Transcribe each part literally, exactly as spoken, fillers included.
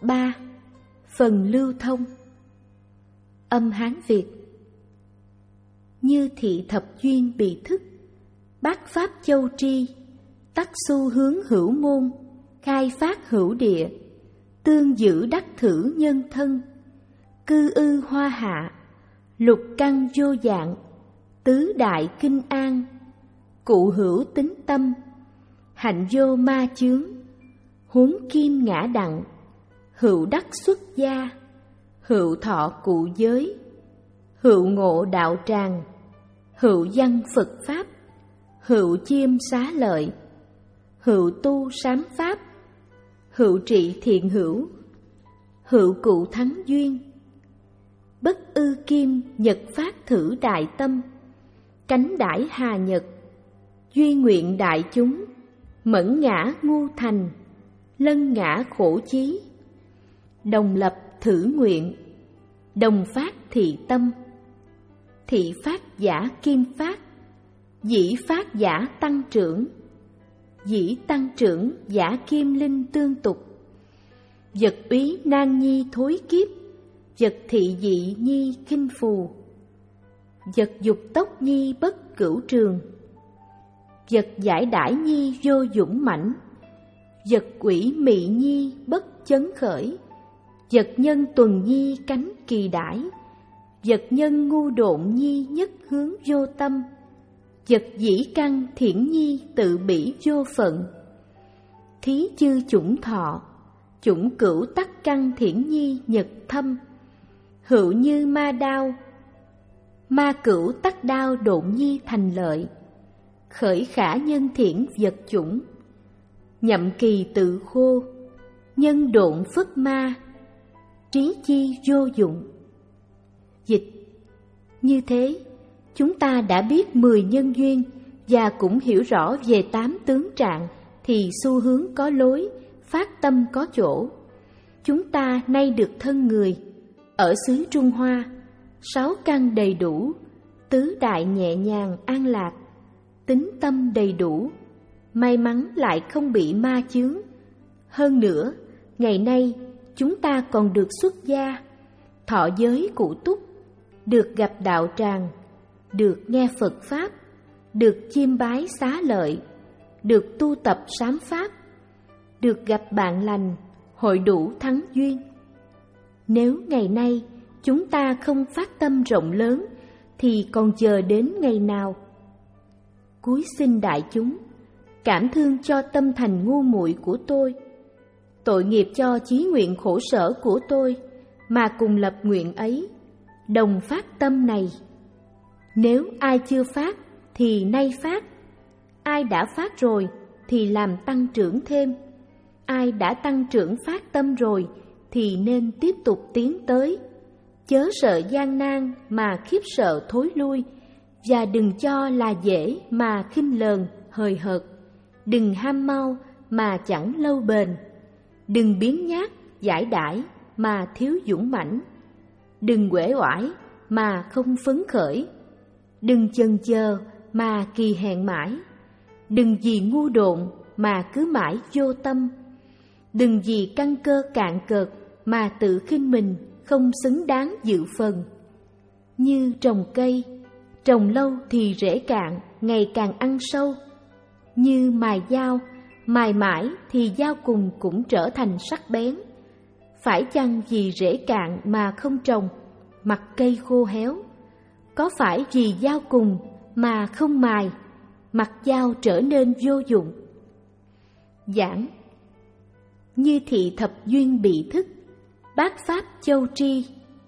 ba. Phần lưu thông. Âm Hán Việt. Như thị thập duyên bị thức, bát pháp châu tri, tắc xu hướng hữu môn, khai phát hữu địa, tương giữ đắc thử nhân thân, cư ư hoa hạ, lục căn vô dạng, tứ đại kinh an, cụ hữu tính tâm, hạnh vô ma chướng, huống kim ngã đặng, hữu đắc xuất gia, hữu thọ cụ giới, hữu ngộ đạo tràng, hữu văn Phật pháp, hữu chiêm xá lợi, hữu tu sám pháp, hữu trị thiện hữu, hữu cụ thắng duyên, bất ư kim nhật phát thử đại tâm, cánh đãi hà nhật, duy nguyện đại chúng, mẫn ngã ngu thành, lân ngã khổ chí, đồng lập thử nguyện, đồng phát thị tâm, thị phát giả kim phát, dĩ phát giả tăng trưởng, dĩ tăng trưởng giả kim linh tương tục, vật úy nan nhi thối kiếp, vật thị dị nhi khinh phù, vật dục tốc nhi bất cửu trường, vật giải đãi nhi vô dũng mãnh, vật quỷ mị nhi bất chấn khởi, vật nhân tuần nhi cánh kỳ đãi, vật nhân ngu độn nhi nhất hướng vô tâm, vật dĩ căn thiển nhi tự bỉ vô phận, thí chư chủng thọ, chủng cửu tắc căn thiển nhi nhật thâm, hữu như ma đao, ma cửu tắc đao độn nhi thành lợi, khởi khả nhân thiển vật chủng, nhậm kỳ tự khô, nhân độn phất ma, trí chi vô dụng. Dịch. Như thế, chúng ta đã biết mười nhân duyên và cũng hiểu rõ về tám tướng trạng, thì xu hướng có lối, phát tâm có chỗ. Chúng ta nay được thân người, ở xứ Trung Hoa, sáu căn đầy đủ, tứ đại nhẹ nhàng an lạc, tính tâm đầy đủ, may mắn lại không bị ma chướng. Hơn nữa, ngày nay chúng ta còn được xuất gia, thọ giới cụ túc, được gặp đạo tràng, được nghe Phật pháp, được chiêm bái xá lợi, được tu tập sám pháp, được gặp bạn lành, hội đủ thắng duyên. Nếu ngày nay chúng ta không phát tâm rộng lớn, thì còn chờ đến ngày nào? Cúi xin đại chúng, cảm thương cho tâm thành ngu muội của tôi, tội nghiệp cho chí nguyện khổ sở của tôi, mà cùng lập nguyện ấy, đồng phát tâm này. Nếu ai chưa phát thì nay phát, ai đã phát rồi thì làm tăng trưởng thêm, ai đã tăng trưởng phát tâm rồi thì nên tiếp tục tiến tới, chớ sợ gian nan mà khiếp sợ thối lui, và đừng cho là dễ mà khinh lờn hời hợt, đừng ham mau mà chẳng lâu bền, đừng biếng nhác giải đãi mà thiếu dũng mãnh, đừng uể oải mà không phấn khởi, đừng chần chờ mà kỳ hẹn mãi, đừng vì ngu độn mà cứ mãi vô tâm, đừng vì căn cơ cạn cợt mà tự khinh mình không xứng đáng dự phần. Như trồng cây, trồng lâu thì rễ cạn, ngày càng ăn sâu. Như mài dao, mài mãi thì dao cùng cũng trở thành sắc bén. Phải chăng vì rễ cạn mà không trồng, mặt cây khô héo? Có phải vì dao cùng mà không mài, mặt dao trở nên vô dụng? Giảng. Như thị thập duyên bị thức, bát pháp châu tri.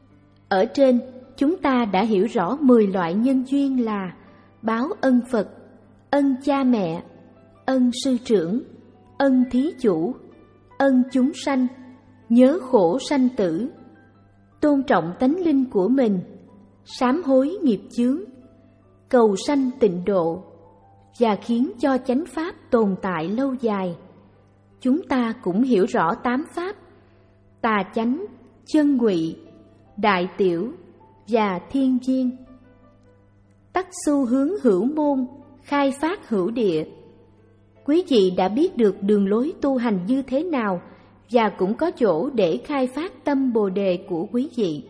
Ở trên, chúng ta đã hiểu rõ mười loại nhân duyên là báo ân Phật, ân cha mẹ, ân sư trưởng, ân thí chủ, ân chúng sanh, nhớ khổ sanh tử, tôn trọng tánh linh của mình, sám hối nghiệp chướng, cầu sanh tịnh độ, và khiến cho chánh pháp tồn tại lâu dài. Chúng ta cũng hiểu rõ tám pháp: tà chánh, chân ngụy, đại tiểu và thiên viên. Tắc xu hướng hữu môn, khai phát hữu địa. Quý vị đã biết được đường lối tu hành như thế nào và cũng có chỗ để khai phát tâm Bồ đề của quý vị.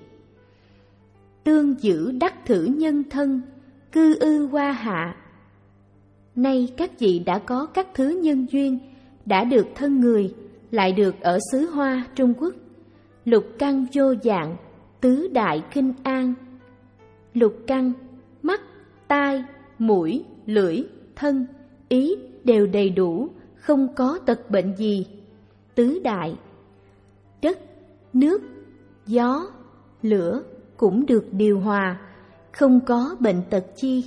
Tương giữ đắc thử nhân thân, cư ư hoa hạ. Nay các vị đã có các thứ nhân duyên, đã được thân người, lại được ở xứ Hoa Trung Quốc. Lục căn vô dạng, tứ đại kinh an. Lục căn, mắt, tai, mũi, lưỡi, thân, ý đều đầy đủ, không có tật bệnh gì. Tứ đại, đất, nước, gió, lửa cũng được điều hòa, không có bệnh tật chi.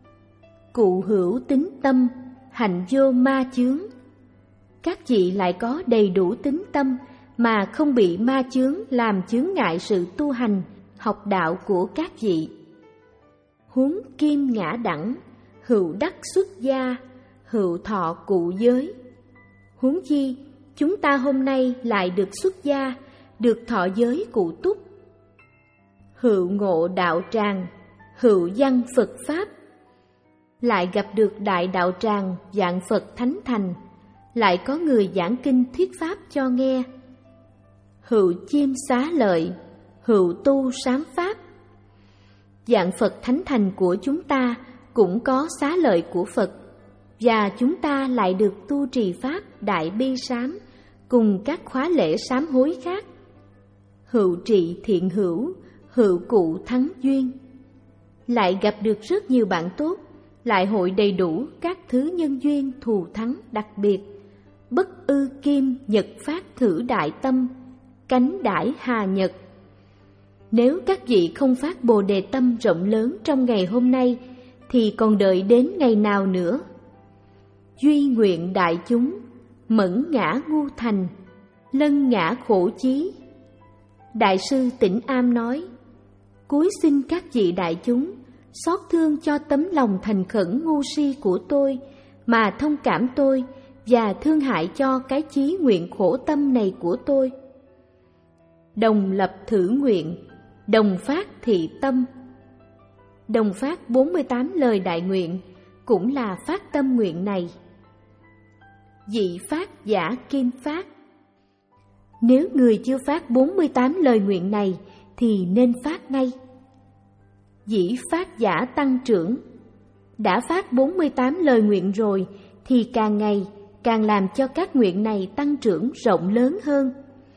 Cụ hữu tính tâm, hạnh vô ma chướng. Các vị lại có đầy đủ tính tâm mà không bị ma chướng làm chướng ngại sự tu hành, học đạo của các vị. Huống kim ngã đẳng, hữu đắc xuất gia, hữu thọ cụ giới. Huống chi, chúng ta hôm nay lại được xuất gia, được thọ giới cụ túc. Hữu ngộ đạo tràng, hữu văn Phật Pháp. Lại gặp được đại đạo tràng dạng Phật Thánh Thành, lại có người giảng kinh thuyết Pháp cho nghe. Hữu chiêm xá lợi, hữu tu sám Pháp. Dạng Phật Thánh Thành của chúng ta cũng có xá lợi của Phật, và chúng ta lại được tu trì Pháp Đại Bi Sám cùng các khóa lễ sám hối khác. Hữu trị thiện hữu, hữu cụ thắng duyên. Lại gặp được rất nhiều bạn tốt, lại hội đầy đủ các thứ nhân duyên thù thắng đặc biệt. Bất ư kim nhật phát thử đại tâm, cánh đãi hà nhật. Nếu các vị không phát Bồ đề tâm rộng lớn trong ngày hôm nay, thì còn đợi đến ngày nào nữa? Duy nguyện đại chúng, mẫn ngã ngu thành, lân ngã khổ chí. Đại sư Tĩnh Am nói, cúi xin các vị đại chúng xót thương cho tấm lòng thành khẩn ngu si của tôi, mà thông cảm tôi và thương hại cho cái chí nguyện khổ tâm này của tôi. Đồng lập thử nguyện, đồng phát thị tâm. Đồng phát bốn mươi tám lời đại nguyện cũng là phát tâm nguyện này. Dị phát giả kim phát. Nếu người chưa phát bốn mươi tám lời nguyện này thì nên phát ngay. Dĩ phát giả tăng trưởng. Đã phát bốn mươi tám lời nguyện rồi thì càng ngày càng làm cho các nguyện này tăng trưởng rộng lớn hơn.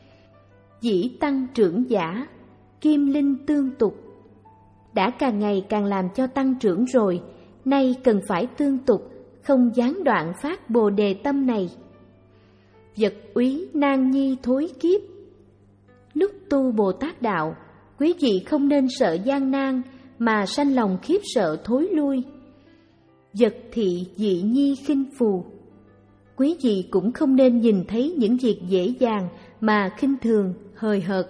Dĩ tăng trưởng giả, kim linh tương tục. Đã càng ngày càng làm cho tăng trưởng rồi, nay cần phải tương tục, không gián đoạn phát Bồ đề tâm này. Vật úy nan nhi thối kiếp. Lúc tu Bồ Tát đạo, quý vị không nên sợ gian nan mà sanh lòng khiếp sợ thối lui. Vật thị dị nhi khinh phù. Quý vị cũng không nên nhìn thấy những việc dễ dàng mà khinh thường, hời hợt.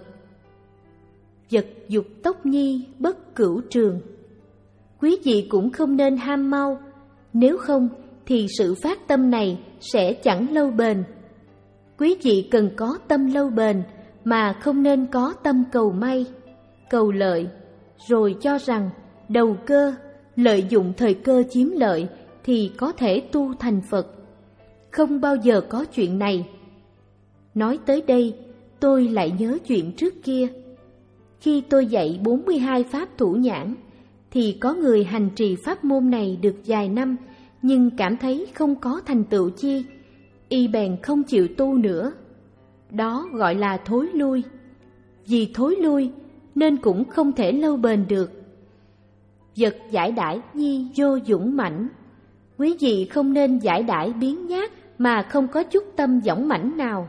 Vật dục tốc nhi bất cửu trường. Quý vị cũng không nên ham mau, nếu không thì sự phát tâm này sẽ chẳng lâu bền. Quý vị cần có tâm lâu bền mà không nên có tâm cầu may, cầu lợi, rồi cho rằng đầu cơ, lợi dụng thời cơ chiếm lợi thì có thể tu thành Phật. Không bao giờ có chuyện này. Nói tới đây, tôi lại nhớ chuyện trước kia. Khi tôi dạy bốn mươi hai pháp thủ nhãn, thì có người hành trì pháp môn này được vài năm, nhưng cảm thấy không có thành tựu chi, y bèn không chịu tu nữa. Đó gọi là thối lui. Vì thối lui nên cũng không thể lâu bền được. Vật giải đãi nhi vô dũng mãnh. Quý vị không nên giải đãi biến nhát mà không có chút tâm dũng mãnh nào.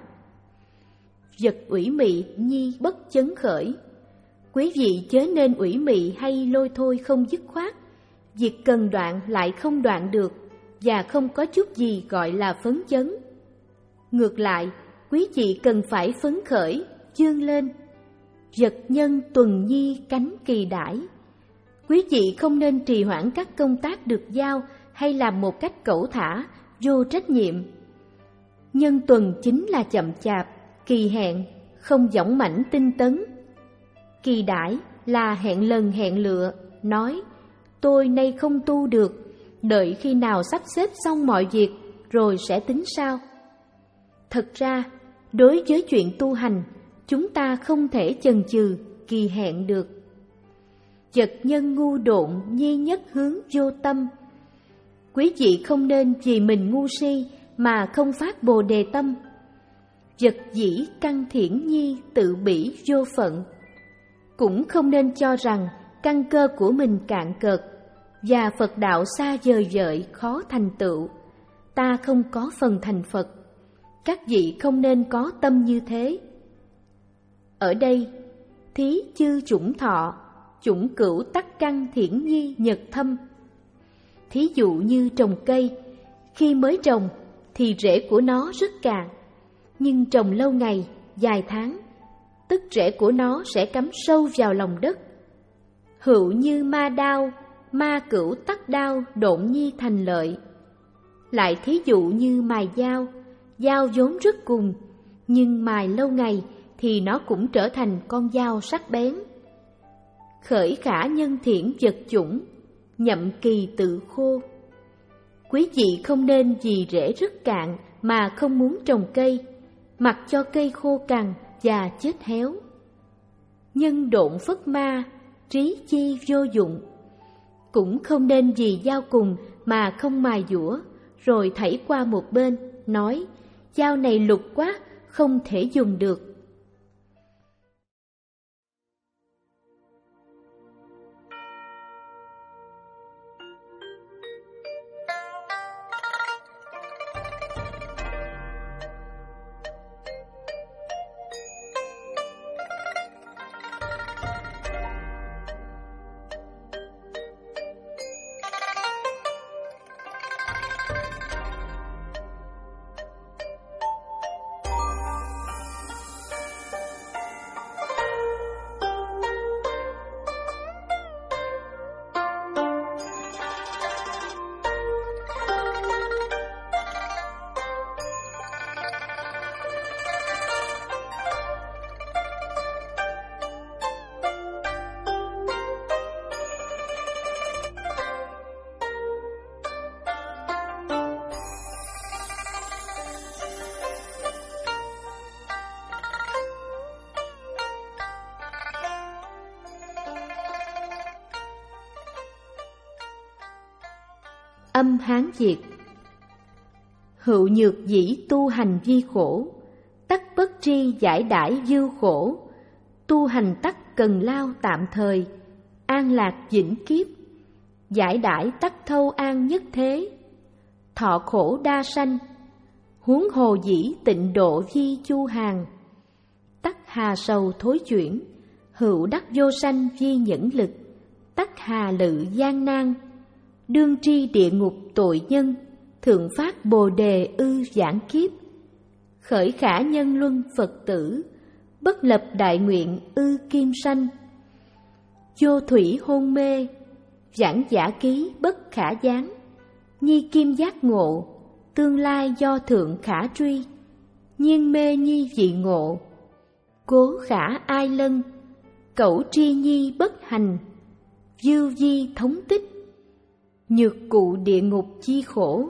Vật ủy mị nhi bất chấn khởi. Quý vị chớ nên ủy mị hay lôi thôi không dứt khoát. Việc cần đoạn lại không đoạn được, và không có chút gì gọi là phấn chấn. Ngược lại, quý vị cần phải phấn khởi, dương lên. Vật nhân tuần nhi cánh kỳ đãi. Quý vị không nên trì hoãn các công tác được giao hay làm một cách cẩu thả, vô trách nhiệm. Nhân tuần chính là chậm chạp, kỳ hẹn, không dõng mãnh tinh tấn. Kỳ đãi là hẹn lần hẹn lựa, nói tôi nay không tu được, đợi khi nào sắp xếp xong mọi việc rồi sẽ tính sao. Thật ra, đối với chuyện tu hành, chúng ta không thể chần chừ, kỳ hẹn được. Vật nhân ngu độn nhi nhất hướng vô tâm. Quý vị không nên vì mình ngu si mà không phát Bồ Đề tâm. Vật dĩ căn thiển nhi tự bỉ vô phận. Cũng không nên cho rằng căn cơ của mình cạn cợt và Phật đạo xa vời vợi khó thành tựu, ta không có phần thành Phật. Các vị không nên có tâm như thế. Ở đây, thí chư chủng thọ, chủng cửu tắc căn thiển nhi nhật thâm. Thí dụ như trồng cây, khi mới trồng thì rễ của nó rất cạn, nhưng trồng lâu ngày, vài tháng, tức rễ của nó sẽ cắm sâu vào lòng đất. Hữu như ma đao, ma cửu tắc đao độn nhi thành lợi. Lại thí dụ như mài dao, dao vốn rất cùn, nhưng mài lâu ngày thì nó cũng trở thành con dao sắc bén. Khởi khả nhân thiện vật chủng, nhậm kỳ tự khô. Quý vị không nên vì rễ rất cạn mà không muốn trồng cây, mặc cho cây khô cằn và chết héo. Nhân độn phất ma, trí chi vô dụng. Cũng không nên vì dao cùng mà không mài dũa, rồi thảy qua một bên, nói dao này lục quá, không thể dùng được. Âm Hán Việt. Hữu nhược dĩ tu hành vi khổ, tắc bất tri giải đãi dư khổ. Tu hành tắc cần lao tạm thời, an lạc vĩnh kiếp. Giải đãi tắc thâu an nhất thế, thọ khổ đa sanh. Huống hồ dĩ tịnh độ vi chu hàng, tắc hà sầu thối chuyển. Hữu đắc vô sanh vi nhẫn lực, tắc hà lự gian nan. Đương tri địa ngục tội nhân, thượng phát bồ đề ư giảng kiếp. Khởi khả nhân luân Phật tử, bất lập đại nguyện ư kim sanh. Vô thủy hôn mê, giảng giả ký bất khả gián. Nhi kim giác ngộ, tương lai do thượng khả truy. Nhiên mê nhi dị ngộ, cố khả ai lân. Cẩu tri nhi bất hành, dư di thống tích. Nhược cụ địa ngục chi khổ,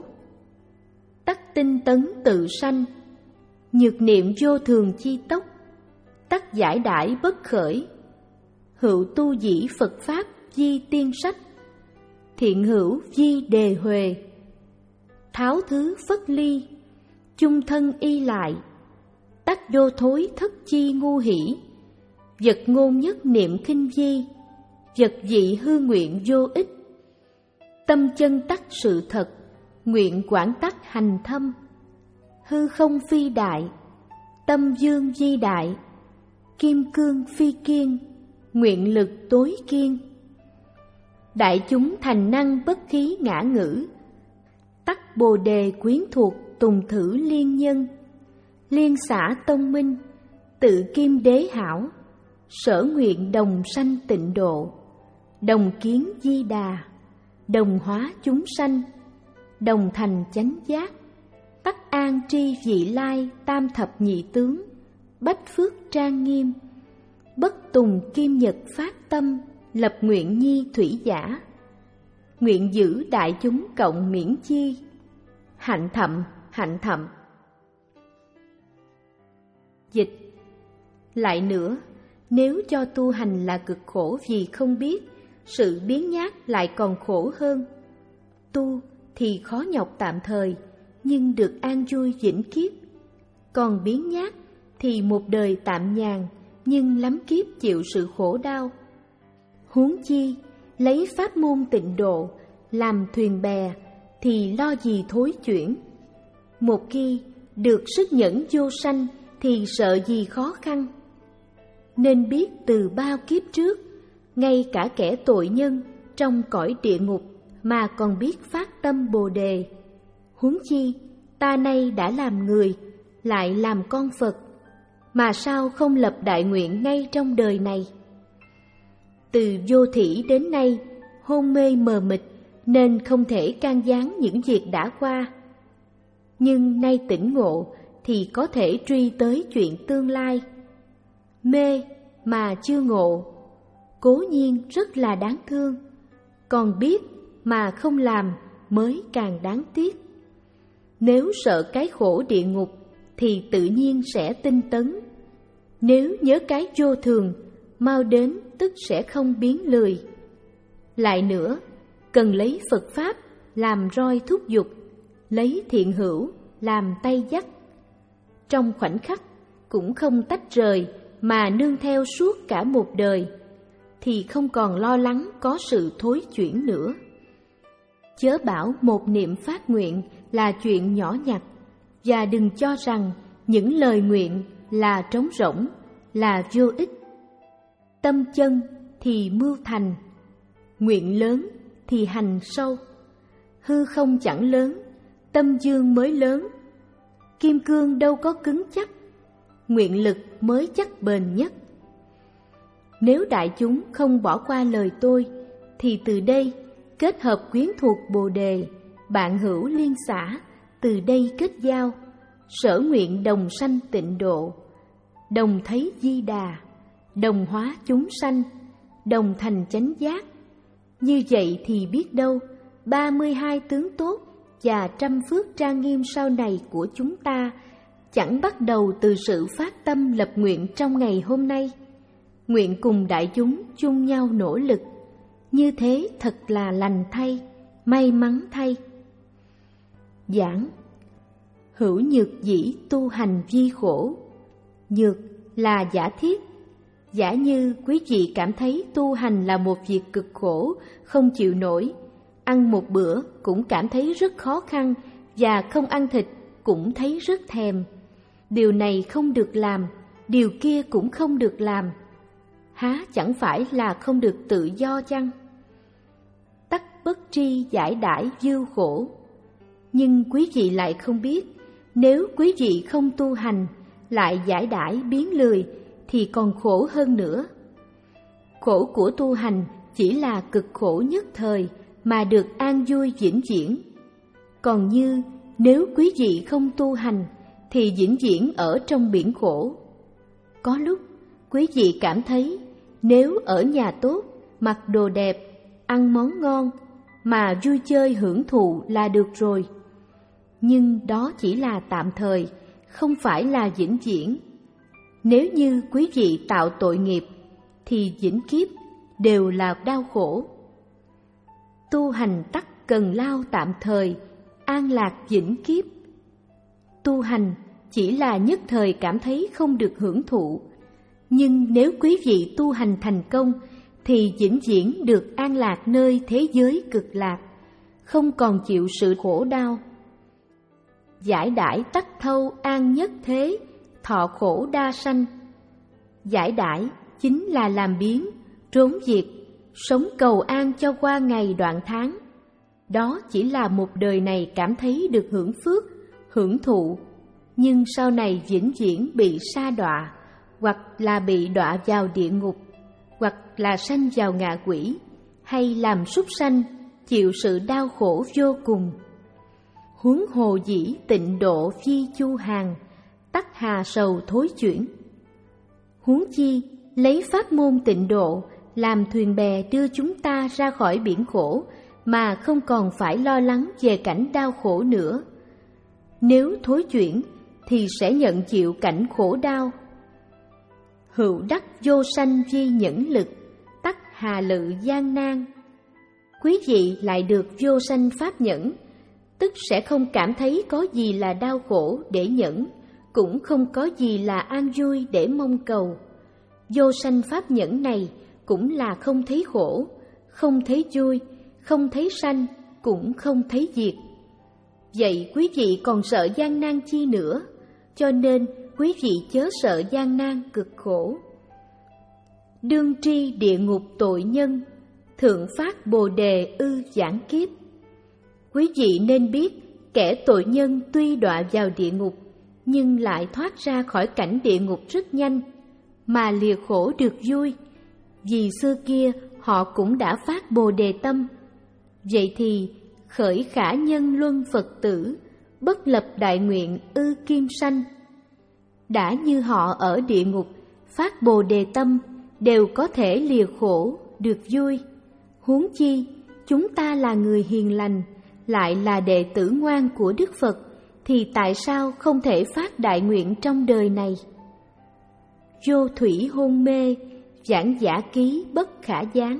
tắc tinh tấn tự sanh. Nhược niệm vô thường chi tốc, tắc giải đãi bất khởi. Hữu tu dĩ Phật Pháp di tiên sách, thiện hữu di đề huề. Tháo thứ phất ly, chung thân y lại. Tắc vô thối thất chi ngu hỷ. Vật ngôn nhất niệm khinh di, vật dị hư nguyện vô ích. Tâm chân tắc sự thật, nguyện quảng tắc hành thâm. Hư không phi đại, tâm dương di đại. Kim cương phi kiên, nguyện lực tối kiên. Đại chúng thành năng bất khí ngã ngữ, tắc bồ đề quyến thuộc tùng thử liên nhân. Liên xã tông minh, tự kim đế hảo. Sở nguyện đồng sanh tịnh độ, đồng kiến di đà. Đồng hóa chúng sanh, đồng thành chánh giác. Tắc an tri vị lai tam thập nhị tướng, bách phước trang nghiêm. Bất tùng kim nhật phát tâm, lập nguyện nhi thủy giả. Nguyện giữ đại chúng cộng miễn chi, hạnh thậm hạnh thậm. Dịch. Lại nữa, nếu cho tu hành là cực khổ vì không biết, sự biếng nhác lại còn khổ hơn. Tu thì khó nhọc tạm thời, nhưng được an vui vĩnh kiếp. Còn biếng nhác thì một đời tạm nhàn, nhưng lắm kiếp chịu sự khổ đau. Huống chi, lấy pháp môn tịnh độ làm thuyền bè thì lo gì thối chuyển. Một khi được sức nhẫn vô sanh thì sợ gì khó khăn. Nên biết từ bao kiếp trước, ngay cả kẻ tội nhân trong cõi địa ngục mà còn biết phát tâm Bồ Đề. Huống chi, ta nay đã làm người, lại làm con Phật, mà sao không lập đại nguyện ngay trong đời này? Từ vô thỉ đến nay, hôn mê mờ mịt nên không thể can gián những việc đã qua. Nhưng nay tỉnh ngộ thì có thể truy tới chuyện tương lai. Mê mà chưa ngộ, cố nhiên rất là đáng thương, còn biết mà không làm mới càng đáng tiếc. Nếu sợ cái khổ địa ngục thì tự nhiên sẽ tinh tấn. Nếu nhớ cái vô thường, mau đến tức sẽ không biến lười. Lại nữa, cần lấy Phật Pháp làm roi thúc giục, lấy thiện hữu làm tay dắt. Trong khoảnh khắc cũng không tách rời mà nương theo suốt cả một đời, thì không còn lo lắng có sự thối chuyển nữa. Chớ bảo một niệm phát nguyện là chuyện nhỏ nhặt, và đừng cho rằng những lời nguyện là trống rỗng, là vô ích. Tâm chân thì mưu thành, nguyện lớn thì hành sâu. Hư không chẳng lớn, tâm dương mới lớn. Kim cương đâu có cứng chắc, nguyện lực mới chắc bền nhất. Nếu đại chúng không bỏ qua lời tôi, thì từ đây kết hợp quyến thuộc Bồ Đề, bạn hữu liên xã, từ đây kết giao, sở nguyện đồng sanh tịnh độ, đồng thấy Di Đà, đồng hóa chúng sanh, đồng thành chánh giác. Như vậy thì biết đâu ba mươi hai tướng tốt và trăm phước trang nghiêm sau này của chúng ta chẳng bắt đầu từ sự phát tâm lập nguyện trong ngày hôm nay. Nguyện cùng đại chúng chung nhau nỗ lực, như thế thật là lành thay, may mắn thay. Giảng. Hữu nhược dĩ tu hành vi khổ. Nhược là giả thiết. Giả như quý vị cảm thấy tu hành là một việc cực khổ, không chịu nổi, ăn một bữa cũng cảm thấy rất khó khăn, và không ăn thịt cũng thấy rất thèm. Điều này không được làm, điều kia cũng không được làm. Há chẳng phải là không được tự do chăng? Tắc bất tri giải đãi dư khổ. Nhưng quý vị lại không biết, nếu quý vị không tu hành, lại giải đãi biến lười, thì còn khổ hơn nữa. Khổ của tu hành chỉ là cực khổ nhất thời, mà được an vui vĩnh viễn. Còn như nếu quý vị không tu hành, thì vĩnh viễn ở trong biển khổ. Có lúc quý vị cảm thấy nếu ở nhà tốt, mặc đồ đẹp, ăn món ngon, mà vui chơi hưởng thụ là được rồi. Nhưng đó chỉ là tạm thời, không phải là vĩnh viễn. Nếu như quý vị tạo tội nghiệp, thì vĩnh kiếp đều là đau khổ. Tu hành tắc cần lao tạm thời, an lạc vĩnh kiếp. Tu hành chỉ là nhất thời cảm thấy không được hưởng thụ, nhưng nếu quý vị tu hành thành công, thì vĩnh viễn được an lạc nơi thế giới cực lạc, không còn chịu sự khổ đau. Giải đãi tắc thâu an nhất thế, thọ khổ đa sanh. Giải đãi chính là làm biếng, trốn việc, sống cầu an cho qua ngày đoạn tháng. Đó chỉ là một đời này cảm thấy được hưởng phước, hưởng thụ, nhưng sau này vĩnh viễn bị sa đọa, hoặc là bị đọa vào địa ngục, hoặc là sanh vào ngạ quỷ, hay làm súc sanh, chịu sự đau khổ vô cùng. Huống hồ dĩ tịnh độ phi chu hàng, tắc hà sầu thối chuyển. Huống chi lấy pháp môn tịnh độ làm thuyền bè đưa chúng ta ra khỏi biển khổ, mà không còn phải lo lắng về cảnh đau khổ nữa. Nếu thối chuyển thì sẽ nhận chịu cảnh khổ đau hữu đắc vô sanh vi nhẫn lực, tắc hà lự gian nan. Quý vị lại được vô sanh pháp nhẫn, tức sẽ không cảm thấy có gì là đau khổ để nhẫn, cũng không có gì là an vui để mong cầu. Vô sanh pháp nhẫn này cũng là không thấy khổ, không thấy vui, không thấy sanh, cũng không thấy diệt. Vậy quý vị còn sợ gian nan chi nữa? Cho nên quý vị chớ sợ gian nan cực khổ. Đương tri địa ngục tội nhân, thượng phát bồ đề ư giảng kiếp. Quý vị nên biết, kẻ tội nhân tuy đọa vào địa ngục, nhưng lại thoát ra khỏi cảnh địa ngục rất nhanh, mà lìa khổ được vui, vì xưa kia họ cũng đã phát bồ đề tâm. Vậy thì khởi khả nhân luân Phật tử, bất lập đại nguyện ư kim sanh. Đã như họ ở địa ngục phát bồ đề tâm, đều có thể lìa khổ được vui, huống chi chúng ta là người hiền lành, lại là đệ tử ngoan của Đức Phật, thì tại sao không thể phát đại nguyện trong đời này? Vô thủy hôn mê, giảng giả ký bất khả gián.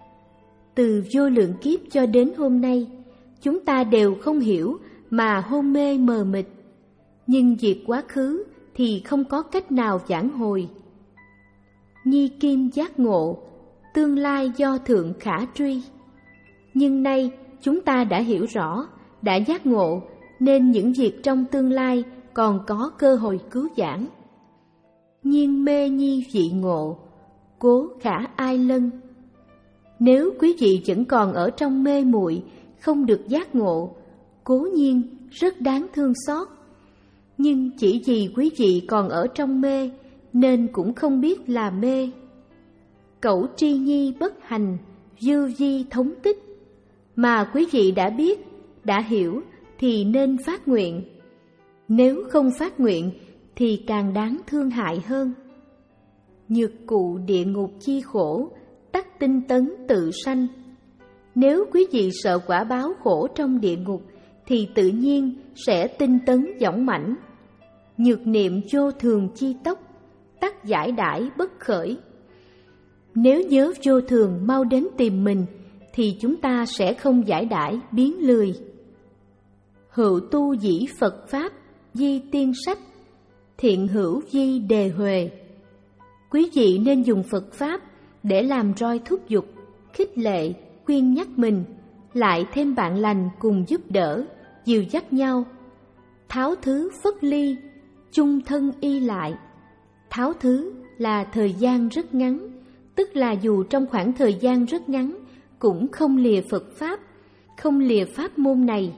Từ vô lượng kiếp cho đến hôm nay, chúng ta đều không hiểu mà hôn mê mờ mịt, nhưng việc quá khứ thì không có cách nào vãn hồi. Nhi kim giác ngộ, tương lai do thượng khả truy. Nhưng nay chúng ta đã hiểu rõ, đã giác ngộ, nên những việc trong tương lai còn có cơ hội cứu vãn. Nhiên mê nhi vị ngộ, cố khả ai lân. Nếu quý vị vẫn còn ở trong mê muội, không được giác ngộ, cố nhiên rất đáng thương xót. Nhưng chỉ vì quý vị còn ở trong mê, nên cũng không biết là mê. Cẩu tri nhi bất hành, dư di thống tích. Mà quý vị đã biết, đã hiểu thì nên phát nguyện. Nếu không phát nguyện thì càng đáng thương hại hơn. Nhược cụ địa ngục chi khổ, tắc tinh tấn tự sanh. Nếu quý vị sợ quả báo khổ trong địa ngục, thì tự nhiên sẽ tinh tấn dõng mãnh. Nhược niệm vô thường chi tốc, tắc giải đãi bất khởi. Nếu nhớ vô thường mau đến tìm mình, thì chúng ta sẽ không giải đãi biến lười. Hữu tu dĩ Phật Pháp, di tiên sách, thiện hữu di đề huề. Quý vị nên dùng Phật Pháp để làm roi thúc giục, khích lệ, khuyên nhắc mình, lại thêm bạn lành cùng giúp đỡ, dìu dắt nhau. Tháo thứ phất ly, chung thân y lại. Tháo thứ là thời gian rất ngắn, tức là dù trong khoảng thời gian rất ngắn, cũng không lìa Phật Pháp, không lìa pháp môn này.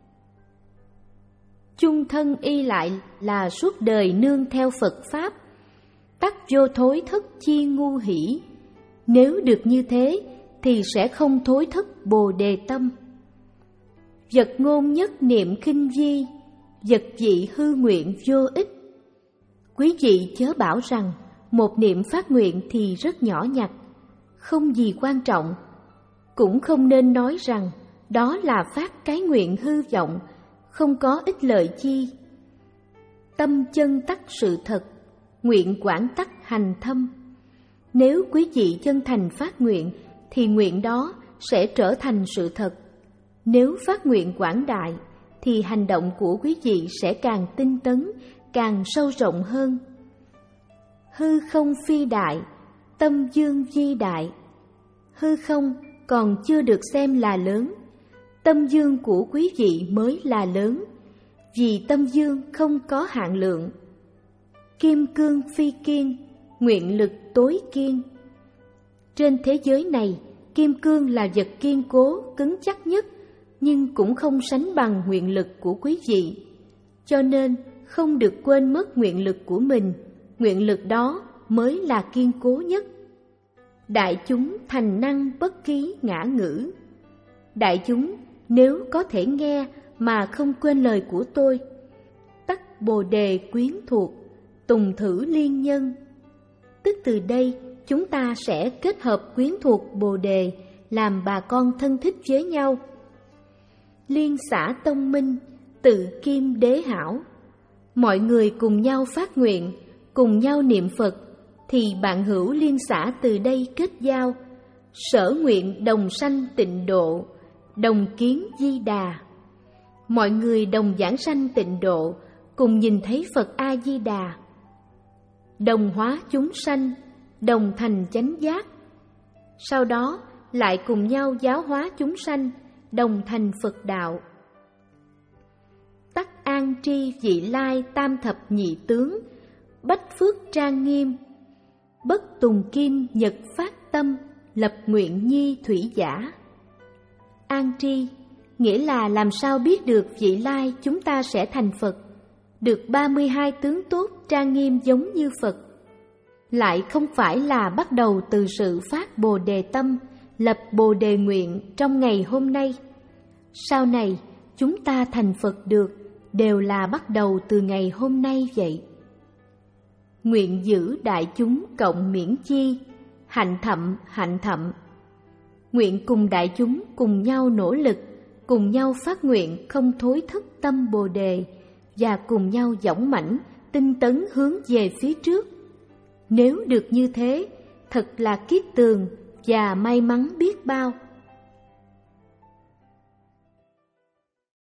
Chung thân y lại là suốt đời nương theo Phật Pháp, tắc vô thối thất chi ngu hỷ. Nếu được như thế, thì sẽ không thối thất bồ đề tâm. Vật ngôn nhất niệm khinh vi, vật dị hư nguyện vô ích. Quý vị chớ bảo rằng một niệm phát nguyện thì rất nhỏ nhặt, không gì quan trọng. Cũng không nên nói rằng đó là phát cái nguyện hư vọng, không có ích lợi chi. Tâm chân tắc sự thật, nguyện quảng tắc hành thâm. Nếu quý vị chân thành phát nguyện, thì nguyện đó sẽ trở thành sự thật. Nếu phát nguyện quảng đại, thì hành động của quý vị sẽ càng tinh tấn, càng sâu rộng hơn. Hư không phi đại, tâm dương di đại. Hư không còn chưa được xem là lớn, tâm dương của quý vị mới là lớn, vì tâm dương không có hạn lượng. Kim cương phi kiên, nguyện lực tối kiên. Trên thế giới này, kim cương là vật kiên cố, cứng chắc nhất, nhưng cũng không sánh bằng nguyện lực của quý vị. Cho nên không được quên mất nguyện lực của mình, nguyện lực đó mới là kiên cố nhất. Đại chúng thành năng bất ký ngã ngữ. Đại chúng nếu có thể nghe mà không quên lời của tôi, tắc bồ đề quyến thuộc, tùng thử liên nhân. Tức từ đây chúng ta sẽ kết hợp quyến thuộc bồ đề, làm bà con thân thích với nhau. Liên xã tông minh, tự kim đế hảo. Mọi người cùng nhau phát nguyện, cùng nhau niệm Phật, thì bạn hữu liên xã từ đây kết giao, sở nguyện đồng sanh tịnh độ, đồng kiến Di Đà. Mọi người đồng giảng sanh tịnh độ, cùng nhìn thấy Phật A Di Đà, đồng hóa chúng sanh, đồng thành chánh giác. Sau đó lại cùng nhau giáo hóa chúng sanh, đồng thành Phật đạo. Tắc an tri vị lai tam thập nhị tướng, bách phước trang nghiêm, bất tùng kim nhật phát tâm, lập nguyện nhi thủy giả. An tri nghĩa là làm sao biết được vị lai chúng ta sẽ thành Phật, được ba mươi hai tướng tốt trang nghiêm giống như Phật. Lại không phải là bắt đầu từ sự phát Bồ Đề tâm, lập Bồ Đề nguyện trong ngày hôm nay. Sau này chúng ta thành Phật được đều là bắt đầu từ ngày hôm nay vậy. Nguyện giữ đại chúng cộng miễn chi, hạnh thậm hạnh thậm. Nguyện cùng đại chúng cùng nhau nỗ lực, cùng nhau phát nguyện không thối thức tâm Bồ Đề, và cùng nhau dõng mãnh, tinh tấn hướng về phía trước. Nếu được như thế, thật là kiết tường và may mắn biết bao.